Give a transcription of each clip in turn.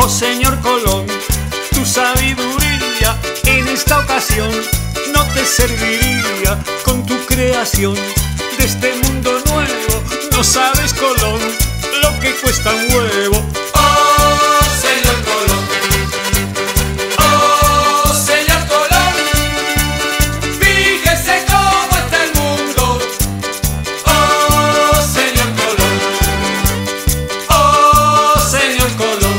señor Colón, tu sabiduría en esta ocasión no te serviría con tu creación de este mundo nuevo. No sabes, Colón, lo que cuesta un huevo. Oh, señor Colón. Oh, señor Colón. Fíjese cómo está el mundo. Oh, señor Colón. Oh, señor Colón.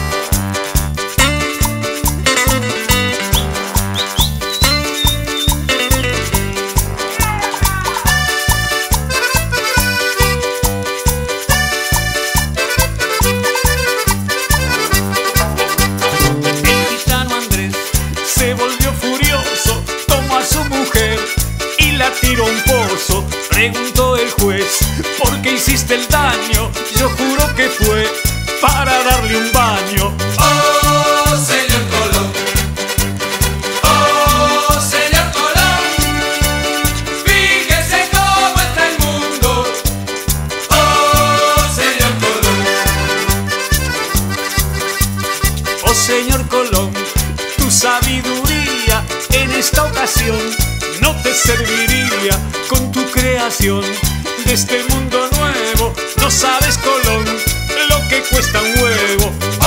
Tiró un pozo, preguntó el juez, ¿por qué hiciste el daño? Yo juro que fue para darle un baño. Oh, señor Colón. Oh, señor Colón. Fíjese cómo está el mundo. Oh, señor Colón. Oh, señor Colón, tu sabiduría en esta ocasión no te serviría con tu creación de este mundo nuevo. No sabes, Colón, lo que cuesta un huevo.